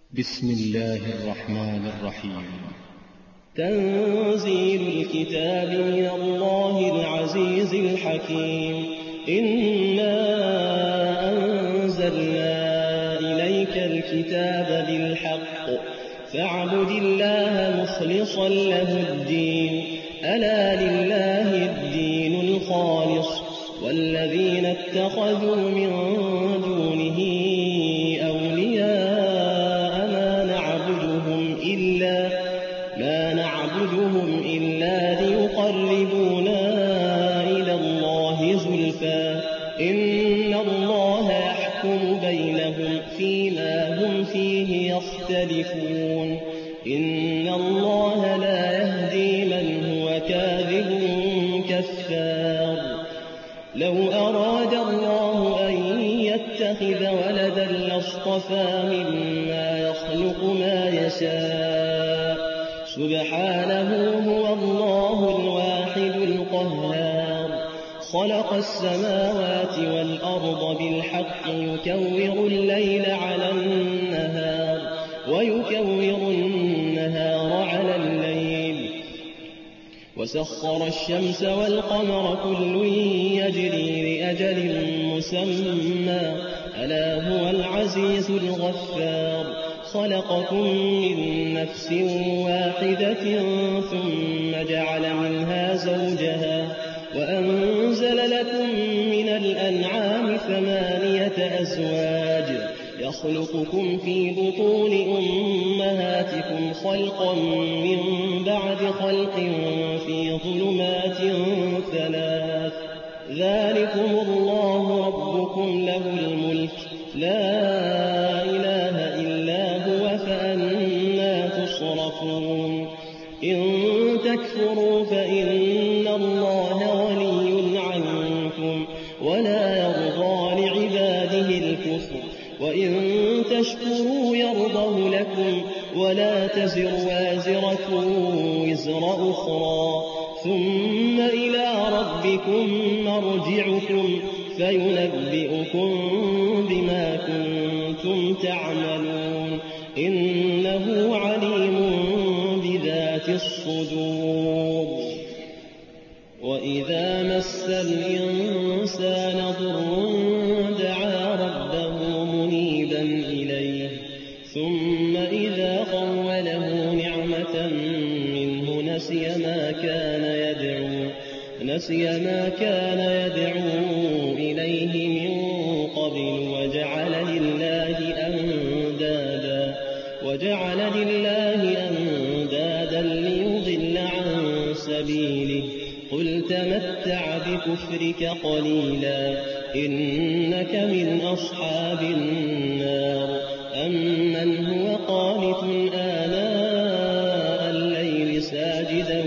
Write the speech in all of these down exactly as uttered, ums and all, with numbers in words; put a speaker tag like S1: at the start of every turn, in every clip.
S1: بسم الله الرحمن الرحيم.
S2: تنزيل الكتاب من الله العزيز الحكيم. إنا أنزلنا إليك الكتاب بالحق فاعبد الله مخلصا له الدين. ألا لله الدين الخالص والذين اتخذوا من دونه أولياء ما نعبدهم إلا ما نعبدهم إلا ليقربونا إلى الله زلفى إن الله يحكم بينهم فيما هم فيه يختلفون. إن الله لا يهدي من هو كاذب كفار. لو أراد الله أن يتخذ ولدا لاصطفى مما يخلق ما يشاء سبحانه هو الله الواحد القهار. خلق السماوات والأرض بالحق يكور الليل على النهار ويكور النهار على الليل وسخر الشمس والقمر كل يجري لأجل مسمى ألا هو العزيز الغفار. خلقكم من نفس واحدة ثم جعل منها زوجها وأنزل لكم من الأنعام ثمانية أزواج يخلقكم في بطون أمهاتكم خلقا من بعد خلق في ظلمات ثلاث. ذلكم الله ربكم له الملك لا إله إلا هو فأنى تصرفون. إن تكفروا فإن الله غني عنكم ولا يرضى لعباده الكفر وإن تشكروا يرضه لكم ولا تزر وازرة وزر أخرى ثم إلى ربكم مرجعكم فينبئكم بما كنتم تعملون. إنه عليم بذات الصدور. وإذا مس الإنسان ضر دعا ربه منيبا إليه ثم إذا خوله نعمة منه نسي ما كان يدعو نسي ما كان يدعو إليه من قبل وجعل لله أندادا وجعل لله أندادا ليضل عن سبيله. قل تمتع بكفرك قليلا إنك من أصحاب النار. أمن هو قانت آناء الليل ساجدا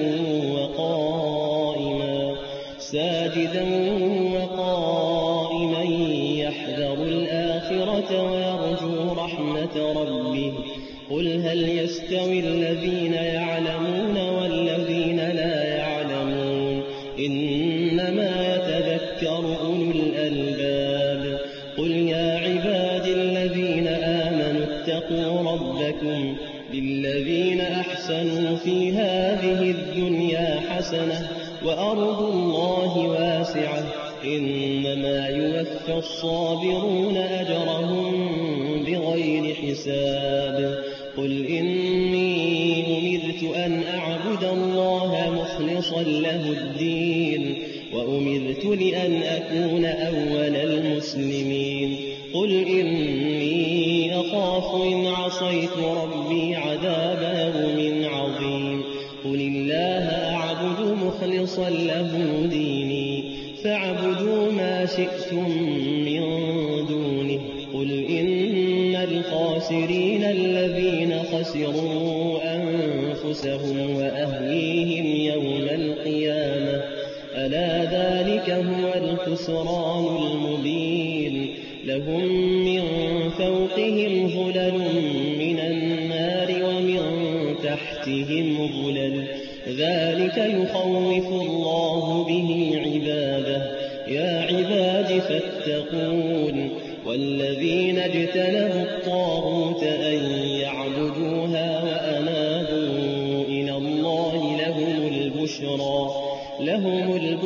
S2: وقائما ساجدا وقائما يحذر الآخرة ويرجو رحمة ربه. قل هل يستوي الذين يعلمون والذين لا يعلمون إنما يتذكر أولو الألباب. قل يا عباد الذين آمنوا اتقوا ربكم للذين أحسنوا في هذه الدنيا حسنة وأرض الله واسعة إنما يوفى الصابرون أجرهم بغير حساب. قل إني أمرت أن أعبد الله مخلصا له الدين وأمرت لأن أكون أول المسلمين. قل إني أخاف إن عصيت ربي عذاب يوم عظيم. قل الله أعبد مخلصا له ديني فاعبدوا ما شئتم من دونه. قل إن الخاسرين الذين خسروا أنفسهم وأهليهم يوم القيامة ألا ذلك هو الخسران المبين. لهم من فوقهم ظلل من النار ومن تحتهم ظلل ذلك يخوف الله به عباده. يا عباد فاتقون. والذين اجتنبوا الطاغوت أن يعبدوا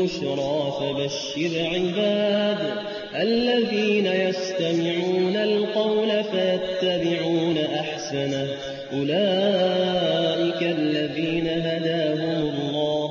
S2: بالبشرى فبشر عباد الذين يستمعون القول فيتبعون أحسنه أولئك الذين هداهم الله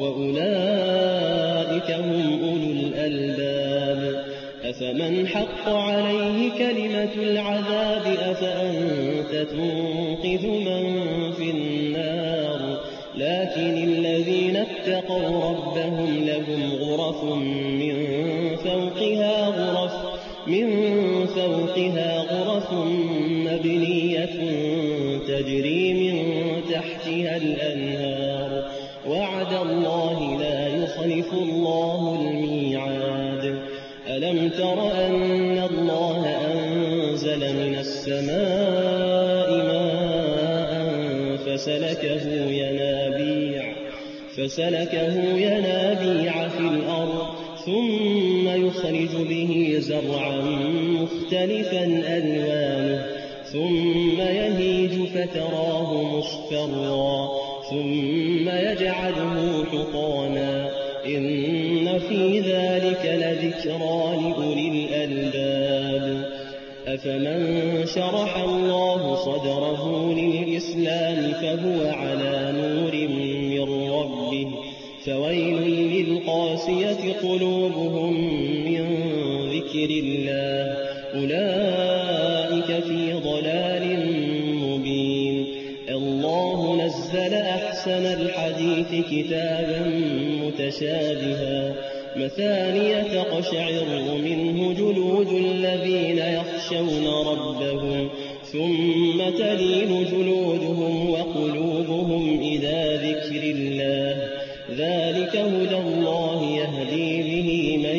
S2: وأولئك هم أولو الألباب أفمن حق عليه كلمة العذاب أفأنت تنقذ من في النار لكن الذين اتقوا ربهم لهم غرف من فوقها غرف من فوقها غرف مبنية تجري من تحتها الأنهار وعد الله لا يخلف الله الميعاد ألم تر أن الله أنزل من السماء ماء فسلكه ينابيع فسلكه ينابيع في الأرض ثم يخرج به زرعا مختلفا ألوانه ثم يهيج فتراه مصفرا ثم يجعله حطاما إن في ذلك لذكرى لأولي الألباب أفمن شرح الله صدره للإسلام فهو على نور من ربه فويل للقاسية قلوبهم من ذكر الله أولئك في ضلال مبين الله نزل أحسن الحديث كتابا متشابها مثانية تقشعر منه جلود الذين يخشون ربهم ثم تلين جلودهم وقلوبهم إلى ذكر الله ذلك هدى الله يهدي به من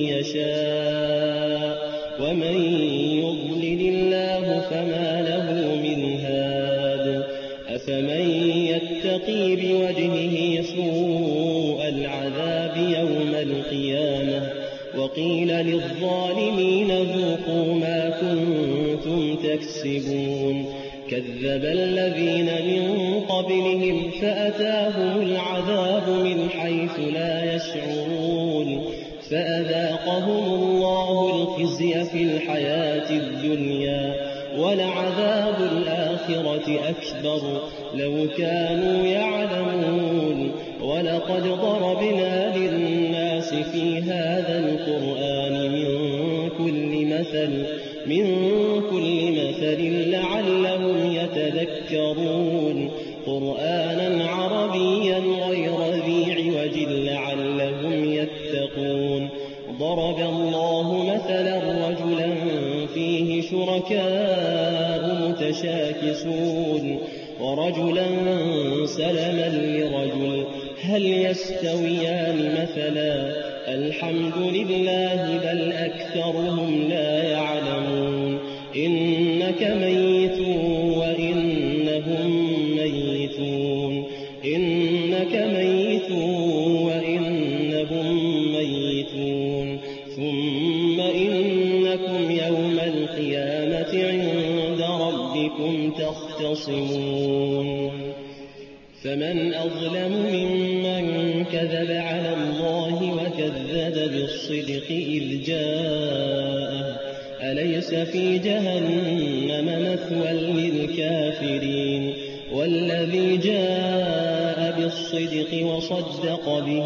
S2: يشاء ومن يضلل الله فما له من هاد أفمن يتقي بوجهه سوء العذاب يوم القيامة وقيل للظالمين ذوقوا ما كنتم تكسبون كذب الذين من قبلهم فأتاهم العذاب من حيث لا يشعرون فأذاقهم الله الخزي في الحياة الدنيا ولعذاب الآخرة أكبر لو كانوا يعلمون ولقد ضربنا للناس في هذا القرآن من كل مثل من كل مثل لعلهم يتذكرون قرآنا عربيا غير ذي عوج لعلهم يتقون ضرب الله مثلا رجلا فيه شركاء متشاكسون ورجلا سلما لرجل هل يستويان مثلا الحمد لله بل أكثرهم لا يعلمون إنك ميت وإنهم ميتون إنك ميت وإنهم ميتون ثم إنكم يوم القيامة عند ربكم تختصمون فمن أظلم ممن كذب على الله وكذب بالصدق إذ جاءه أليس في جهنم مثوى للكافرين والذي جاء بالصدق وصدق به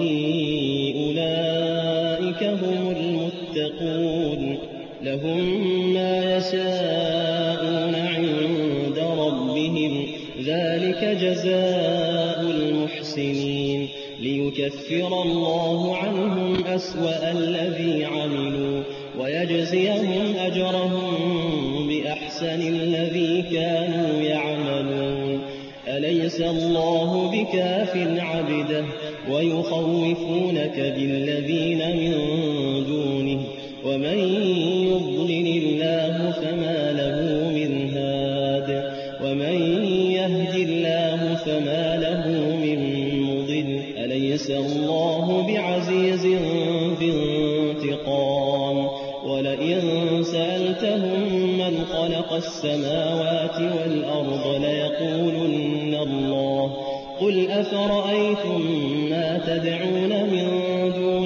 S2: أولئك هم المتقون لهم ما يشاءون عند ربهم ذلك جزاء المحسنين ليكفر الله عنهم أسوأ الذي عملوا ويجزيهم أجرهم بأحسن الذي كانوا يعملون أليس الله بكاف عبده ويخوفونك بالذين من دونه ومن يضلل الله فما له من هاد ومن يهد الله فما له من مضل أليس الله بعزيز ذي انتقام ولئن سألتهم من خلق السماوات والأرض ليقولن الله قل أفرأيتم ما تدعون من دون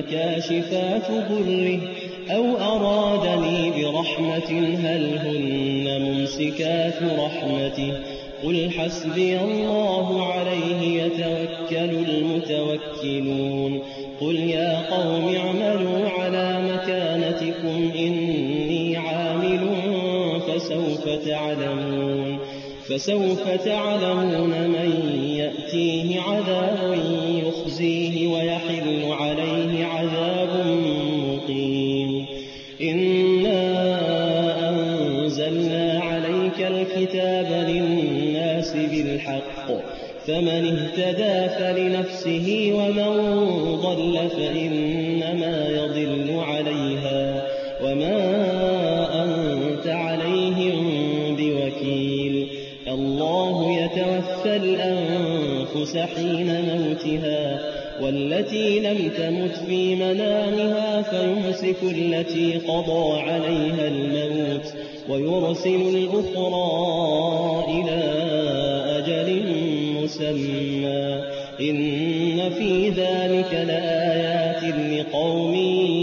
S2: كاشفات ضره أو أرادني برحمة هل هن ممسكات رحمته قل حسبي الله عليه يتوكل المتوكلون قل يا قوم اعملوا على مكانتكم إني عامل فسوف تعلمون فسوف تعلمون من يأتيه عذاب يخزيه ويحل عليه عذاب مقيم إنا أنزلنا عليك الكتاب للناس بالحق فمن اهتدى فلنفسه ومن ضل فإنما يضل عليها وما أنت عليهم بوكيل الله يتوفى الأنفس حين موتها والتي لم تمت في منامها فيمسك التي قضى عليها الموت ويرسل الأخرى إلى أجل مسمى إن في ذلك لآيات لقوم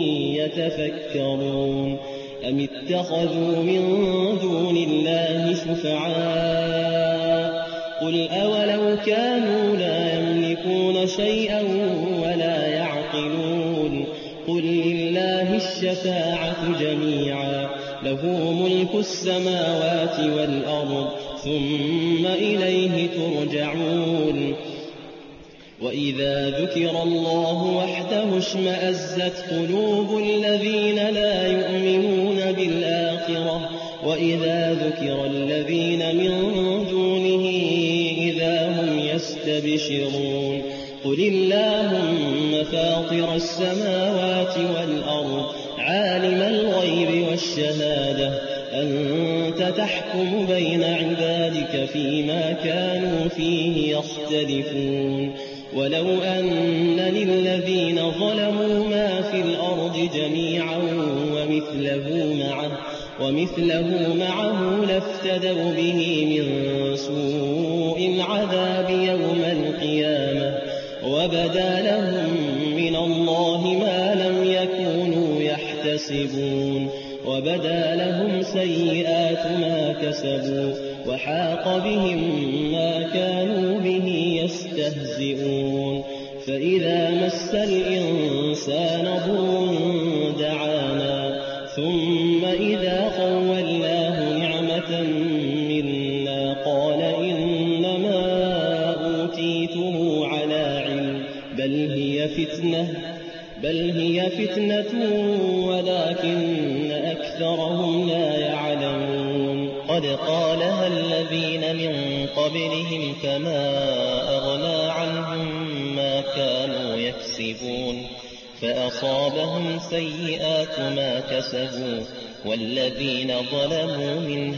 S2: يتفكرون أم اتخذوا من دون الله شفعاء قل أولو كانوا لا يملكون شيئا ولا يعقلون قل لله الشفاعة جميعا له ملك السماوات والأرض ثم إليه ترجعون وإذا ذكر الله وحده اشمأزت قلوب الذين لا يؤمنون بالآخرة وإذا ذكر الذين من دونه إذا هم يستبشرون قل اللهم فاطر السماوات والأرض عالم الغيب والشهادة أنت تحكم بين عبادك فيما كانوا فيه يختلفون ولو أن للذين ظلموا ما في الأرض جميعا ومثله معه ومثله معه لافتدوا به من سوء العذاب يوم القيامة وبدا لهم من الله ما لم يكونوا يحتسبون وبدا لهم سيئات ما كسبوا وحاق بهم ما كانوا به يستهزئون فإذا مس الإنسان ضر دعانا ثم إذا خولناه نعمة منا قال إنما أوتيته على علم بل هي فتنة بل هي فتنة ولكن أكثرهم لا يعلمون قد قالها الذين من قبلهم فما أغنى عنهم ما كانوا يكسبون فأصابهم سيئات ما كسبوا والذين ظلموا من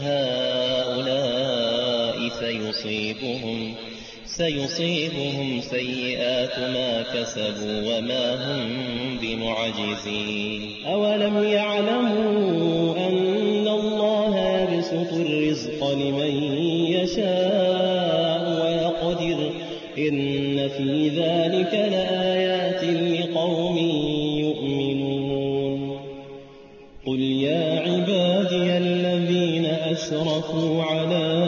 S2: هؤلاء سيصيبهم سيصيبهم سيئات ما كسبوا وما هم بمعجزين أولم يعلموا أن الله يبسط الرزق لمن يشاء ويقدر إن في ذلك لآيات لقوم يؤمنون قل يا عبادي الذين أسرفوا على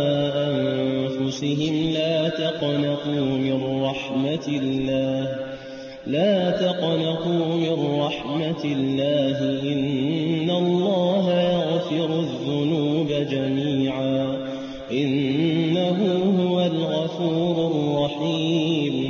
S2: أنفسهم لا تقنطوا من رحمة الله لا تقنطوا من رحمة الله إن الله يغفر الذنوب جميعا إنه هو الغفور الرحيم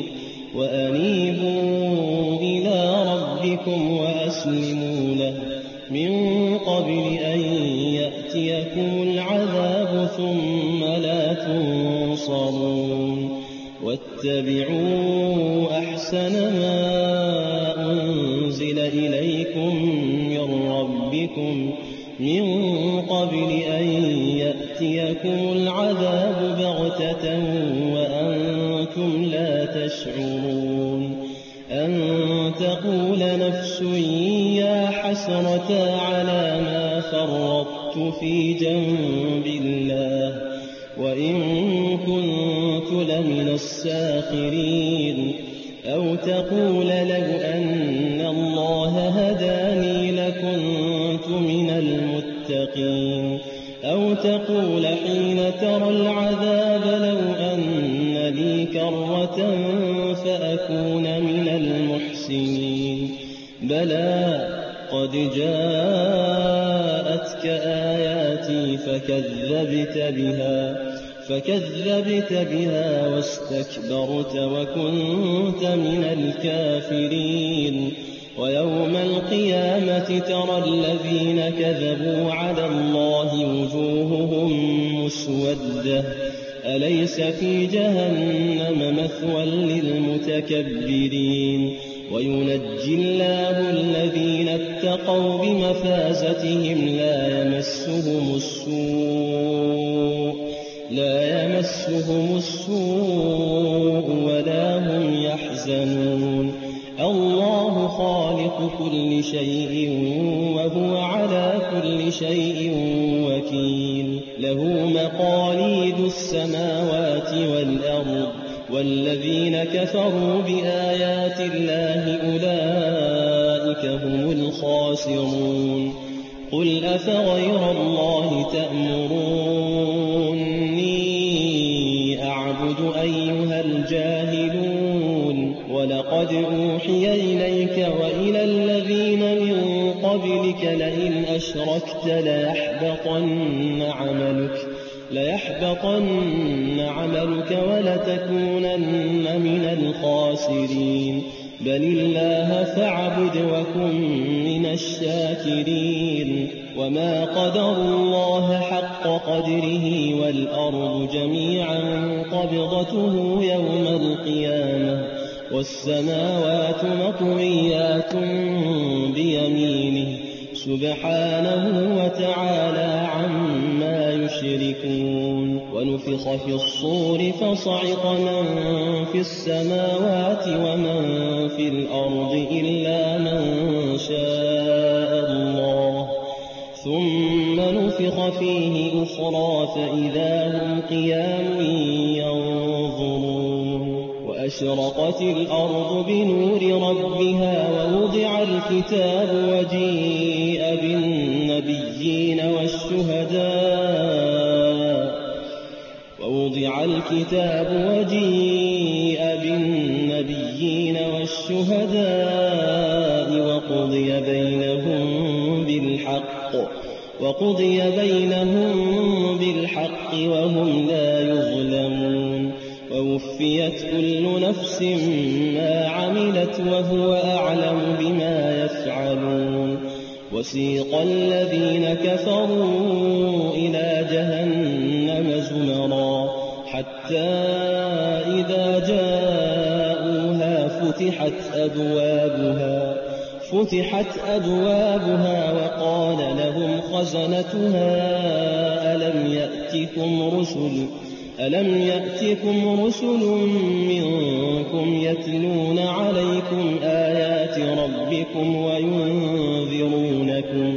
S2: وأنيبوا إلى ربكم وأسلموا له من قبل أن يأتيكم العذاب ثم لا تنصرون واتبعوا أحسن ما أنزل إليكم من ربكم من قبل أن يأتيكم العذاب بغتة وأنتم لا تشعرون أن تقول نفس يا حسرة على ما فرطت في جنب الله وإن كنت لمن الساخرين أو تقول لو أن الله هداني لكنت من المتقين أو تقول حين ترى العذاب لو أن لي كرة فأكون من المحسنين بلى قد جاءتك آياتي فكذبت بها فكذبت بها واستكبرت وكنت من الكافرين ويوم القيامة ترى الذين كذبوا على الله وجوههم مسودة أليس في جهنم مثوى للمتكبرين وينجي الله الذين اتقوا بمفازتهم لا يمسهم السوء لا يمسهم السوء ولا هم يحزنون الله خالق كل شيء وهو على كل شيء وكيل له مقاليد السماوات والأرض والذين كفروا بآيات الله أولئك هم الخاسرون قل أفغير الله تأمروني أعبد أيها الجاهلون ولقد أوحي إليك وإلى الذين من قبلك لئن أشركت ليحبطن عملك ليحبطن عملك ولتكونن من الخاسرين بل الله فاعبد وكن من الشاكرين وما قدروا الله حق قدره والأرض جميعا قبضته يوم القيامة والسماوات مطويات بيمينه سبحانه وتعالى عما يشركون ونفخ في الصور فصعق من في السماوات ومن في الأرض إلا من شاء الله ثم نفخ فيه أخرى فإذا هم قيام ينظرون وأشرقت الأرض بنور ربها ووضع الكتاب وجيء بالنبيين والشهداء ووضع الكتاب وجيء بالنبيين والشهداء وقضي بينهم بالحق وقضي بينهم بالحق وهم لا يظلمون ووفيت كل نفس ما عملت وهو أعلم بما يفعلون وسيق الذين كفروا إلى جهنم زمرا حتى إذا جاءوها فتحت أبوابها فتحت أبوابها وقال لهم خزنتها ألم يأتكم رسل ألم يأتكم رسل منكم يتلون عليكم آيات ربكم وينذرونكم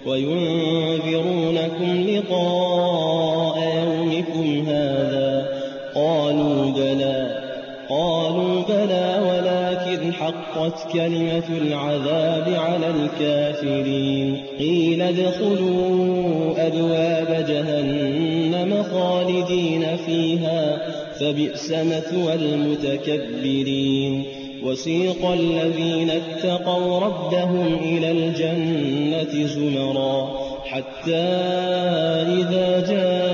S2: وينذرونكم لقاء يومكم هذا قالوا بلى قالوا بلى ولكن حقت كلمة العذاب على الكافرين قيل ادخلوا أبواب جهنم خالدين فيها فبئس مثوى المتكبرين وسيق الذين اتقوا ربهم إلى الجنة زمرا حتى إذا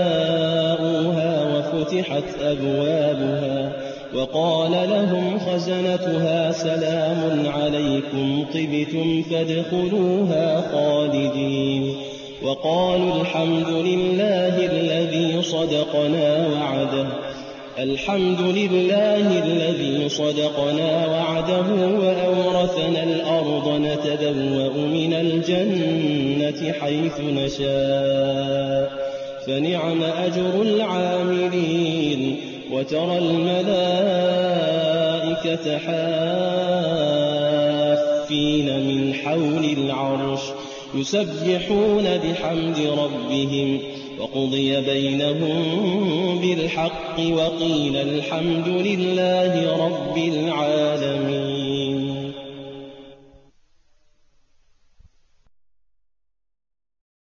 S2: جاءوها وفتحت أبوابها وقال لهم خزنتها سلام عليكم طبتم فادخلوها خالدين وقالوا الحمد لله الذي صدقنا وعده الحمد لله الذي صدقنا وعده وأورثنا الأرض نتبوأ من الجنة حيث نشاء فنعم أجر العاملين وترى الملائكة حافين من حول العرش يسبحون بحمد ربهم وقضي بينهم بالحق وقيل الحمد لله رب العالمين.